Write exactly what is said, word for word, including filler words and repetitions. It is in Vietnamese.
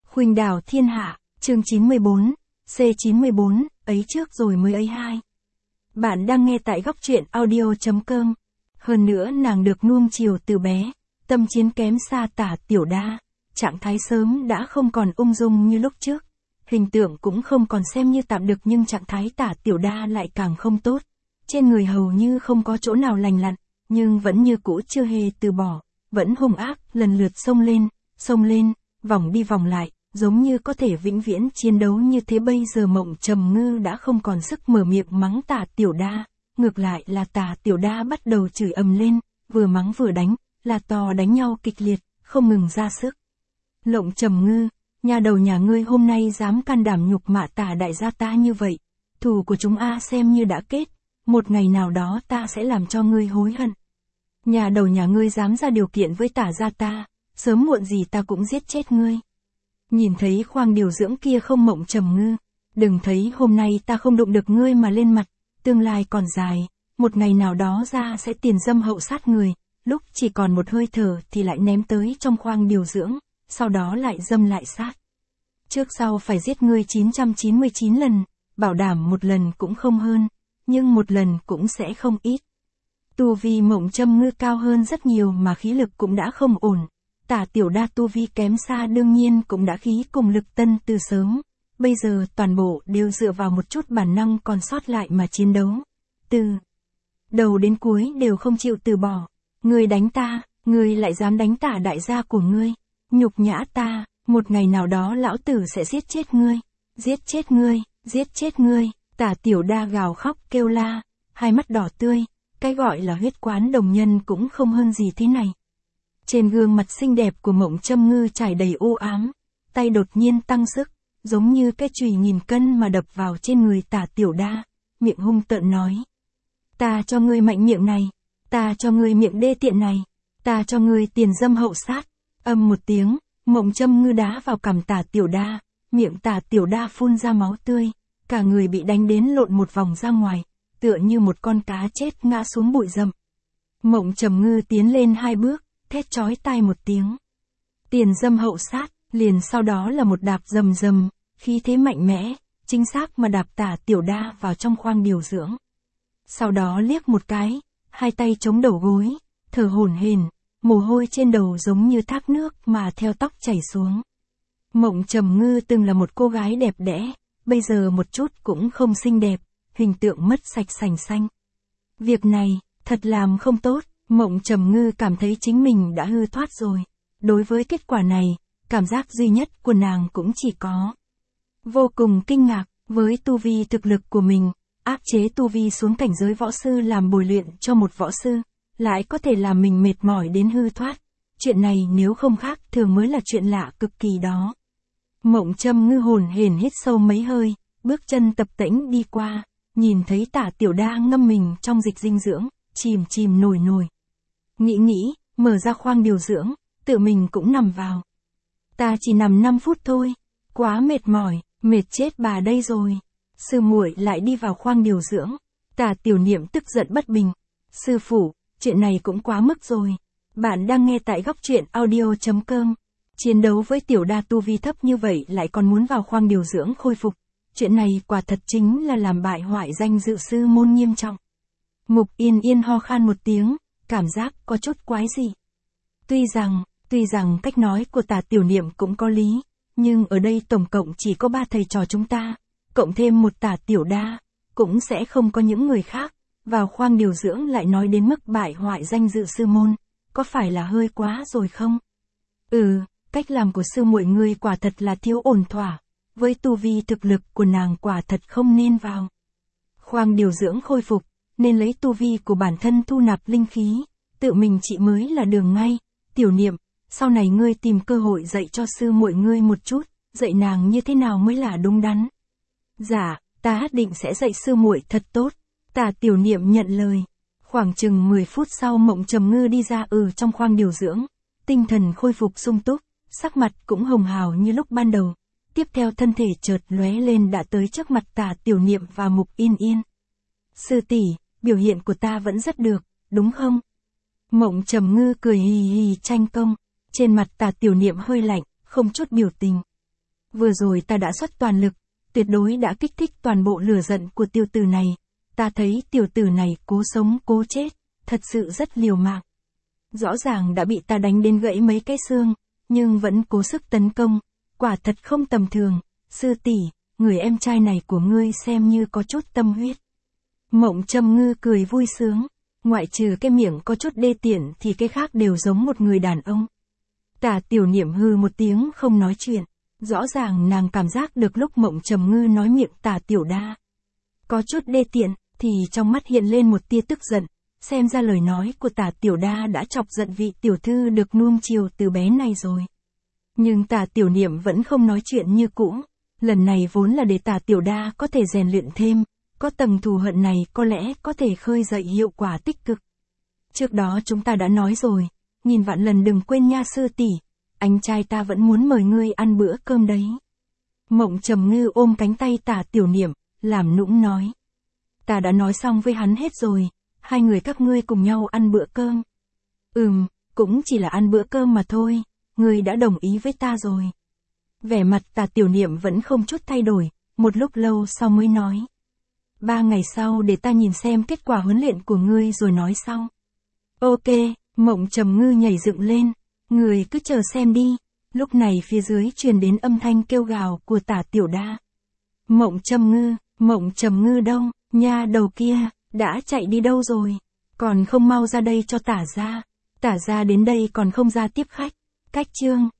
Khuynh đảo thiên hạ, chương chín mươi bốn, C chín mươi bốn, ấy trước rồi mới ấy hai. Bạn đang nghe tại góc truyện audio chấm com. Hơn nữa nàng được nuông chiều từ bé, tâm chiến kém xa Tả Tiểu Đa, trạng thái sớm đã không còn ung dung như lúc trước. Hình tượng cũng không còn xem như tạm được nhưng trạng thái Tả Tiểu Đa lại càng không tốt. Trên người hầu như không có chỗ nào lành lặn, nhưng vẫn như cũ chưa hề từ bỏ, vẫn hung ác, lần lượt xông lên, xông lên, vòng đi vòng lại, giống như có thể vĩnh viễn chiến đấu như thế. Bây giờ Mộng Trầm Ngư đã không còn sức mở miệng mắng Tả Tiểu Đa, ngược lại là Tả Tiểu Đa bắt đầu chửi ầm lên, vừa mắng vừa đánh, là to đánh nhau kịch liệt, không ngừng ra sức. Lộng Trầm Ngư, nhà đầu nhà ngươi hôm nay dám can đảm nhục mạ Tả đại gia ta như vậy, thù của chúng a xem như đã kết, một ngày nào đó ta sẽ làm cho ngươi hối hận. Nhà đầu nhà ngươi dám ra điều kiện với Tả gia ta, sớm muộn gì ta cũng giết chết ngươi. Nhìn thấy khoang điều dưỡng kia không Mộng Trầm Ngư, đừng thấy hôm nay ta không đụng được ngươi mà lên mặt, tương lai còn dài, một ngày nào đó ra sẽ tiền dâm hậu sát người, lúc chỉ còn một hơi thở thì lại ném tới trong khoang điều dưỡng, sau đó lại dâm lại sát. Trước sau phải giết ngươi chín trăm chín mươi chín lần, bảo đảm một lần cũng không hơn, nhưng một lần cũng sẽ không ít. Tu vi Mộng Trầm Ngư cao hơn rất nhiều mà khí lực cũng đã không ổn. Tả Tiểu Đa tu vi kém xa đương nhiên cũng đã khí cùng lực tân từ sớm, bây giờ toàn bộ đều dựa vào một chút bản năng còn sót lại mà chiến đấu. Từ đầu đến cuối đều không chịu từ bỏ. Ngươi đánh ta, ngươi lại dám đánh Tả đại gia của ngươi, nhục nhã ta, một ngày nào đó lão tử sẽ giết chết ngươi, giết chết ngươi, giết chết ngươi. Tả Tiểu Đa gào khóc kêu la, hai mắt đỏ tươi, cái gọi là huyết quán đồng nhân cũng không hơn gì thế này. Trên gương mặt xinh đẹp của Mộng Trầm Ngư trải đầy u ám, tay đột nhiên tăng sức, giống như cái chùy nghìn cân mà đập vào trên người Tả Tiểu Đa, miệng hung tợn nói. Ta cho ngươi mạnh miệng này, ta cho ngươi miệng đê tiện này, ta cho ngươi tiền dâm hậu sát. Âm một tiếng, Mộng Trầm Ngư đá vào cằm Tả Tiểu Đa, miệng Tả Tiểu Đa phun ra máu tươi, cả người bị đánh đến lộn một vòng ra ngoài, tựa như một con cá chết ngã xuống bụi rậm. Mộng Trầm Ngư tiến lên hai bước, thét chói tai một tiếng. Tiền dâm hậu sát, liền sau đó là một đạp rầm rầm, khí thế mạnh mẽ, chính xác mà đạp Tả Tiểu Đa vào trong khoang điều dưỡng. Sau đó liếc một cái, hai tay chống đầu gối, thở hổn hển, mồ hôi trên đầu giống như thác nước mà theo tóc chảy xuống. Mộng Trầm Ngư từng là một cô gái đẹp đẽ, bây giờ một chút cũng không xinh đẹp, hình tượng mất sạch sành xanh. Việc này, thật làm không tốt. Mộng Trầm Ngư cảm thấy chính mình đã hư thoát rồi. Đối với kết quả này, cảm giác duy nhất của nàng cũng chỉ có vô cùng kinh ngạc, với tu vi thực lực của mình, áp chế tu vi xuống cảnh giới võ sư làm bồi luyện cho một võ sư, lại có thể làm mình mệt mỏi đến hư thoát. Chuyện này nếu không khác thường mới là chuyện lạ cực kỳ đó. Mộng Trầm Ngư hồn hển hít sâu mấy hơi, bước chân tập tễnh đi qua, nhìn thấy Tả Tiểu Đa ngâm mình trong dịch dinh dưỡng, chìm chìm nổi nổi. Nghĩ nghĩ, mở ra khoang điều dưỡng, tự mình cũng nằm vào. Ta chỉ nằm năm phút thôi, quá mệt mỏi, mệt chết bà đây rồi. Sư muội lại đi vào khoang điều dưỡng, Tả Tiểu Niệm tức giận bất bình. Sư phụ, chuyện này cũng quá mức rồi. Bạn đang nghe tại góc truyện audio chấm com. Chiến đấu với Tiểu Đa tu vi thấp như vậy lại còn muốn vào khoang điều dưỡng khôi phục. Chuyện này quả thật chính là làm bại hoại danh dự sư môn nghiêm trọng. Mục Yên Yên ho khan một tiếng, cảm giác có chút quái dị. Tuy rằng, tuy rằng cách nói của Tả Tiểu Niệm cũng có lý, nhưng ở đây tổng cộng chỉ có ba thầy trò chúng ta, cộng thêm một Tả Tiểu Đa, cũng sẽ không có những người khác, vào khoang điều dưỡng lại nói đến mức bại hoại danh dự sư môn, có phải là hơi quá rồi không? Ừ, cách làm của sư muội ngươi quả thật là thiếu ổn thỏa, với tu vi thực lực của nàng quả thật không nên vào. Khoang điều dưỡng khôi phục, nên lấy tu vi của bản thân thu nạp linh khí, tự mình trị mới là đường ngay. Tiểu Niệm, sau này ngươi tìm cơ hội dạy cho sư muội ngươi một chút, dạy nàng như thế nào mới là đúng đắn. Dạ, ta định sẽ dạy sư muội thật tốt. Tả Tiểu Niệm nhận lời. Khoảng chừng mười phút sau Mộng Trầm Ngư đi ra ừ trong khoang điều dưỡng, tinh thần khôi phục sung túc, sắc mặt cũng hồng hào như lúc ban đầu. Tiếp theo thân thể chợt lóe lên đã tới trước mặt Tả Tiểu Niệm và Mục Yên Yên. Sư tỷ, biểu hiện của ta vẫn rất được, đúng không? Mộng Trầm Ngư cười hì hì tranh công, trên mặt Tả Tiểu Niệm hơi lạnh, không chút biểu tình. Vừa rồi ta đã xuất toàn lực, tuyệt đối đã kích thích toàn bộ lửa giận của tiểu tử này. Ta thấy tiểu tử này cố sống cố chết, thật sự rất liều mạng. Rõ ràng đã bị ta đánh đến gãy mấy cái xương, nhưng vẫn cố sức tấn công, quả thật không tầm thường. Sư tỷ, người em trai này của ngươi xem như có chút tâm huyết. Mộng Trầm Ngư cười vui sướng, ngoại trừ cái miệng có chút đê tiện thì cái khác đều giống một người đàn ông. Tả Tiểu Niệm hừ một tiếng không nói chuyện, rõ ràng nàng cảm giác được lúc Mộng Trầm Ngư nói miệng Tả Tiểu Đa có chút đê tiện, thì trong mắt hiện lên một tia tức giận, xem ra lời nói của Tả Tiểu Đa đã chọc giận vị tiểu thư được nuông chiều từ bé này rồi. Nhưng Tả Tiểu Niệm vẫn không nói chuyện như cũ, lần này vốn là để Tả Tiểu Đa có thể rèn luyện thêm, có tầng thù hận này có lẽ có thể khơi dậy hiệu quả tích cực. Trước đó chúng ta đã nói rồi, nghìn vạn lần đừng quên nha sư tỷ, anh trai ta vẫn muốn mời ngươi ăn bữa cơm đấy. Mộng Trầm Ngư ôm cánh tay Tả Tiểu Niệm, làm nũng nói. Ta đã nói xong với hắn hết rồi, hai người các ngươi cùng nhau ăn bữa cơm. Ừm, cũng chỉ là ăn bữa cơm mà thôi, ngươi đã đồng ý với ta rồi. Vẻ mặt Tả Tiểu Niệm vẫn không chút thay đổi, một lúc lâu sau mới nói. Ba ngày sau để ta nhìn xem kết quả huấn luyện của ngươi rồi nói sau. Ok, Mộng Trầm Ngư nhảy dựng lên, người cứ chờ xem đi. Lúc này phía dưới truyền đến âm thanh kêu gào của Tả Tiểu Đa. Mộng Trầm Ngư, Mộng Trầm Ngư đâu, nha đầu kia, đã chạy đi đâu rồi, còn không mau ra đây cho Tả gia. Tả gia đến đây còn không ra tiếp khách. Cách chương